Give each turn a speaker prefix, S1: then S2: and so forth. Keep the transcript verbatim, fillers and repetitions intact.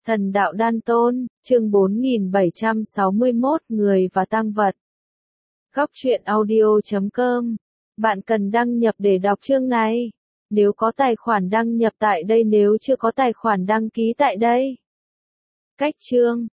S1: Thần đạo đan tôn, chương bốn nghìn bảy trăm sáu mươi mốt Người và tang vật. Góc truyện audio chấm com. Bạn cần đăng nhập để đọc chương này. Nếu có tài khoản đăng nhập tại đây, nếu chưa có tài khoản đăng ký tại đây. Cách chương.